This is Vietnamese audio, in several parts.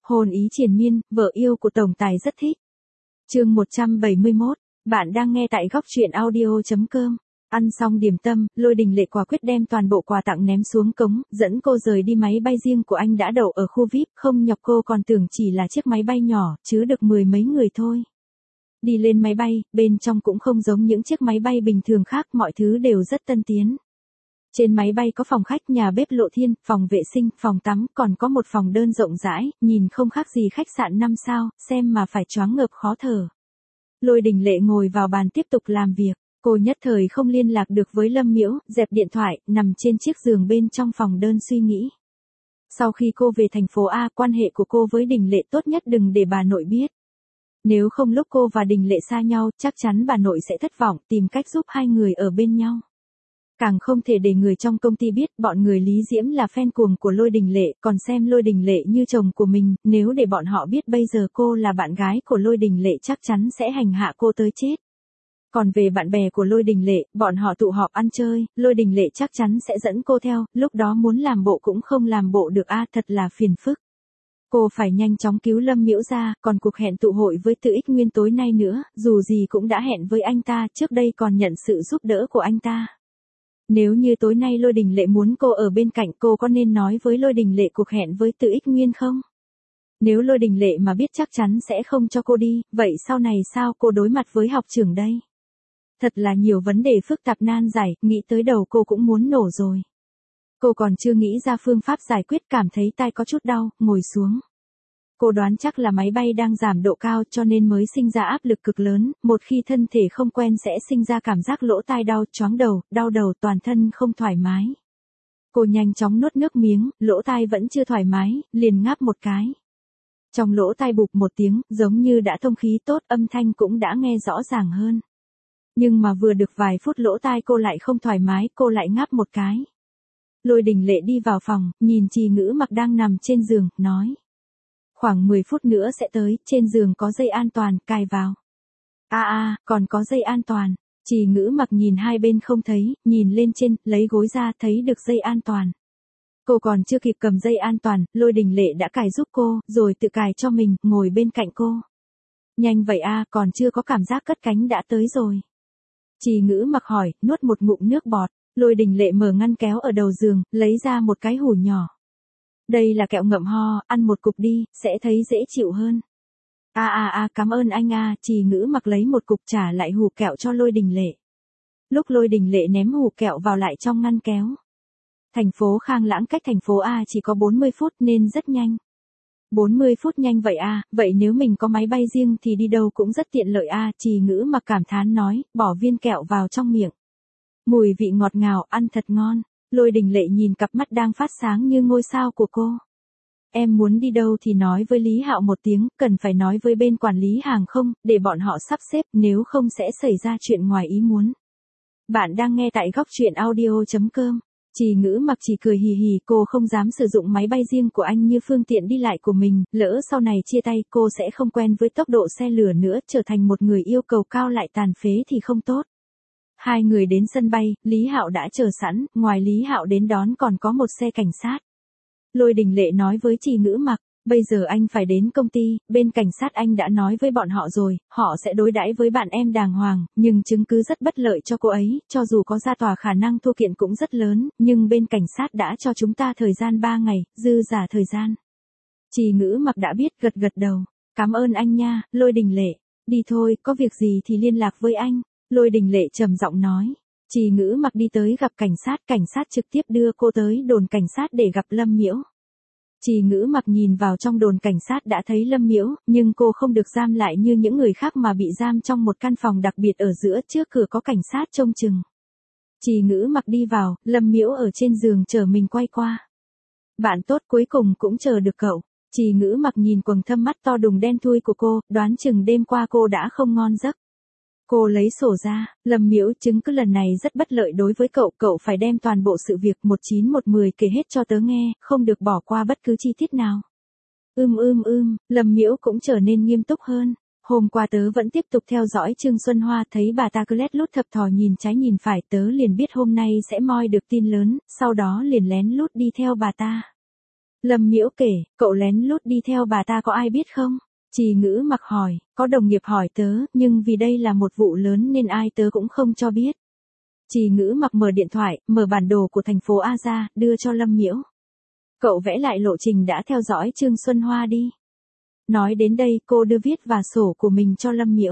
Hôn ý triền miên, vợ yêu của tổng tài rất thích. Chương 171, bạn đang nghe tại góc truyện audio.com. Ăn xong điểm tâm, Lôi Đình Lệ quả quyết đem toàn bộ quà tặng ném xuống cống, dẫn cô rời đi. Máy bay riêng của anh đã đậu ở khu VIP, không nhọc cô còn tưởng chỉ là chiếc máy bay nhỏ, chứa được 10 mấy người thôi. Đi lên máy bay, bên trong cũng không giống những chiếc máy bay bình thường khác, mọi thứ đều rất tân tiến. Trên máy bay có phòng khách, nhà bếp lộ thiên, phòng vệ sinh, phòng tắm, còn có một phòng đơn rộng rãi, nhìn không khác gì khách sạn 5 sao, xem mà phải choáng ngợp khó thở. Lôi Đình Lệ ngồi vào bàn tiếp tục làm việc, cô nhất thời không liên lạc được với Lâm Miễu, dẹp điện thoại, nằm trên chiếc giường bên trong phòng đơn suy nghĩ. Sau khi cô về thành phố A, quan hệ của cô với Đình Lệ tốt nhất đừng để bà nội biết. Nếu không lúc cô và Đình Lệ xa nhau, chắc chắn bà nội sẽ thất vọng, tìm cách giúp hai người ở bên nhau. Càng không thể để người trong công ty biết, bọn người Lý Diễm là fan cuồng của Lôi Đình Lệ, còn xem Lôi Đình Lệ như chồng của mình, nếu để bọn họ biết bây giờ cô là bạn gái của Lôi Đình Lệ chắc chắn sẽ hành hạ cô tới chết. Còn về bạn bè của Lôi Đình Lệ, bọn họ tụ họp ăn chơi, Lôi Đình Lệ chắc chắn sẽ dẫn cô theo, lúc đó muốn làm bộ cũng không làm bộ được thật là phiền phức. Cô phải nhanh chóng cứu Lâm Miễu ra, còn cuộc hẹn tụ hội với Từ Ích Nguyên tối nay nữa, dù gì cũng đã hẹn với anh ta, trước đây còn nhận sự giúp đỡ của anh ta. Nếu như tối nay Lôi Đình Lệ muốn cô ở bên cạnh, cô có nên nói với Lôi Đình Lệ cuộc hẹn với Từ Ích Nguyên không? Nếu Lôi Đình Lệ mà biết chắc chắn sẽ không cho cô đi, vậy sau này sao cô đối mặt với học trưởng đây? Thật là nhiều vấn đề phức tạp nan giải, nghĩ tới đầu cô cũng muốn nổ rồi. Cô còn chưa nghĩ ra phương pháp giải quyết, cảm thấy tai có chút đau, ngồi xuống. Cô đoán chắc là máy bay đang giảm độ cao cho nên mới sinh ra áp lực cực lớn, một khi thân thể không quen sẽ sinh ra cảm giác lỗ tai đau, choáng đầu, đau đầu, toàn thân không thoải mái. Cô nhanh chóng nuốt nước miếng, lỗ tai vẫn chưa thoải mái, liền ngáp một cái. Trong lỗ tai bụp một tiếng, giống như đã thông khí tốt, âm thanh cũng đã nghe rõ ràng hơn. Nhưng mà vừa được vài phút lỗ tai cô lại không thoải mái, cô lại ngáp một cái. Lôi Đình Lệ đi vào phòng, nhìn Trì Ngữ Mặc đang nằm trên giường, nói. Khoảng 10 phút nữa sẽ tới, trên giường có dây an toàn, cài vào. Còn có dây an toàn. Trì Ngữ Mặc nhìn hai bên không thấy, nhìn lên trên, lấy gối ra, thấy được dây an toàn. Cô còn chưa kịp cầm dây an toàn, Lôi Đình Lệ đã cài giúp cô, rồi tự cài cho mình, ngồi bên cạnh cô. Nhanh vậy còn chưa có cảm giác cất cánh đã tới rồi. Trì Ngữ Mặc hỏi, nuốt một ngụm nước bọt. Lôi Đình Lệ mở ngăn kéo ở đầu giường, lấy ra một cái hũ nhỏ. Đây là kẹo ngậm ho, ăn một cục đi, sẽ thấy dễ chịu hơn. Cảm ơn anh Trì Ngữ Mặc lấy một cục trả lại hũ kẹo cho Lôi Đình Lệ. Lúc Lôi Đình Lệ ném hũ kẹo vào lại trong ngăn kéo. Thành phố Khang Lãng cách thành phố A chỉ có 40 phút nên rất nhanh. 40 phút nhanh vậy vậy nếu mình có máy bay riêng thì đi đâu cũng rất tiện lợi Trì Ngữ Mặc cảm thán nói, bỏ viên kẹo vào trong miệng. Mùi vị ngọt ngào, ăn thật ngon. Lôi Đình Lệ nhìn cặp mắt đang phát sáng như ngôi sao của cô. Em muốn đi đâu thì nói với Lý Hạo một tiếng, cần phải nói với bên quản lý hàng không, để bọn họ sắp xếp, nếu không sẽ xảy ra chuyện ngoài ý muốn. Bạn đang nghe tại góc truyện audio.com. Trì Ngữ Mặc chỉ cười hì hì, cô không dám sử dụng máy bay riêng của anh như phương tiện đi lại của mình, lỡ sau này chia tay cô sẽ không quen với tốc độ xe lửa nữa, trở thành một người yêu cầu cao lại tàn phế thì không tốt. Hai người đến sân bay, Lý Hạo đã chờ sẵn, ngoài Lý Hạo đến đón còn có một xe cảnh sát. Lôi Đình Lệ nói với Trì Ngữ Mặc, bây giờ anh phải đến công ty, bên cảnh sát anh đã nói với bọn họ rồi, họ sẽ đối đãi với bạn em đàng hoàng, nhưng chứng cứ rất bất lợi cho cô ấy, cho dù có ra tòa khả năng thua kiện cũng rất lớn, nhưng bên cảnh sát đã cho chúng ta thời gian 3 ngày, dư giả thời gian. Trì Ngữ Mặc đã biết, gật gật đầu, cảm ơn anh nha, Lôi Đình Lệ, đi thôi, có việc gì thì liên lạc với anh. Lôi Đình Lệ trầm giọng nói. Trì Ngữ Mặc đi tới gặp cảnh sát trực tiếp đưa cô tới đồn cảnh sát để gặp Lâm Miễu. Trì Ngữ Mặc nhìn vào trong đồn cảnh sát đã thấy Lâm Miễu, nhưng cô không được giam lại như những người khác mà bị giam trong một căn phòng đặc biệt ở giữa, trước cửa có cảnh sát trông chừng. Trì Ngữ Mặc đi vào, Lâm Miễu ở trên giường chờ mình quay qua. Bạn tốt, cuối cùng cũng chờ được cậu. Trì Ngữ Mặc nhìn quầng thâm mắt to đùng đen thui của cô, đoán chừng đêm qua cô đã không ngon giấc. Cô lấy sổ ra, Lâm Miễu, chứng cứ lần này rất bất lợi đối với cậu phải đem toàn bộ sự việc 19-1-10 kể hết cho tớ nghe, không được bỏ qua bất cứ chi tiết nào. Lâm Miễu cũng trở nên nghiêm túc hơn. Hôm qua tớ vẫn tiếp tục theo dõi Trương Xuân Hoa, thấy bà ta cứ lét lút thập thò nhìn trái nhìn phải, tớ liền biết hôm nay sẽ moi được tin lớn, sau đó liền lén lút đi theo bà ta. Lâm Miễu kể, cậu lén lút đi theo bà ta có ai biết không? Trì Ngữ Mặc hỏi, có đồng nghiệp hỏi tớ, nhưng vì đây là một vụ lớn nên ai tớ cũng không cho biết. Trì Ngữ Mặc mở điện thoại, mở bản đồ của thành phố A ra, đưa cho Lâm Miễu. Cậu vẽ lại lộ trình đã theo dõi Trương Xuân Hoa đi. Nói đến đây cô đưa viết và sổ của mình cho Lâm Miễu.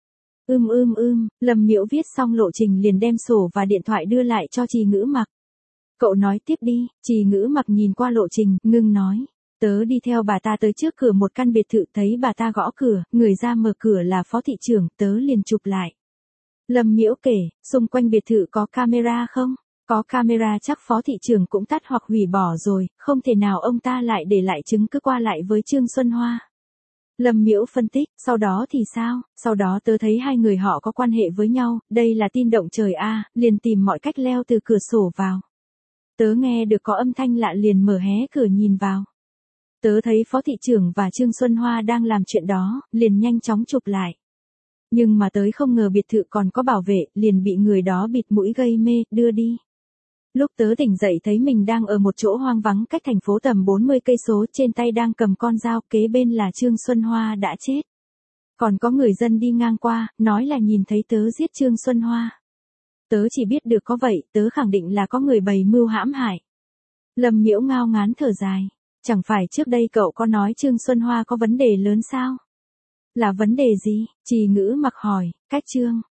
Lâm Miễu viết xong lộ trình liền đem sổ và điện thoại đưa lại cho Trì Ngữ Mặc. Cậu nói tiếp đi, Trì Ngữ Mặc nhìn qua lộ trình, ngưng nói. Tớ đi theo bà ta tới trước cửa một căn biệt thự, thấy bà ta gõ cửa, người ra mở cửa là phó thị trưởng, tớ liền chụp lại. Lâm Miễu kể, xung quanh biệt thự có camera không? Có camera chắc phó thị trưởng cũng tắt hoặc hủy bỏ rồi, không thể nào ông ta lại để lại chứng cứ qua lại với Trương Xuân Hoa. Lâm Miễu phân tích, sau đó thì sao? Sau đó tớ thấy hai người họ có quan hệ với nhau, đây là tin động trời a, liền tìm mọi cách leo từ cửa sổ vào. Tớ nghe được có âm thanh lạ liền mở hé cửa nhìn vào. Tớ thấy phó thị trưởng và Trương Xuân Hoa đang làm chuyện đó, liền nhanh chóng chụp lại. Nhưng mà tới không ngờ biệt thự còn có bảo vệ, liền bị người đó bịt mũi gây mê, đưa đi. Lúc tớ tỉnh dậy thấy mình đang ở một chỗ hoang vắng cách thành phố tầm 40 cây số, trên tay đang cầm con dao, kế bên là Trương Xuân Hoa đã chết. Còn có người dân đi ngang qua, nói là nhìn thấy tớ giết Trương Xuân Hoa. Tớ chỉ biết được có vậy, tớ khẳng định là có người bày mưu hãm hại. Lâm Miễu ngao ngán thở dài. Chẳng phải trước đây cậu có nói Trương Xuân Hoa có vấn đề lớn sao? Là vấn đề gì? Trì Ngữ Mặc hỏi, cách Trương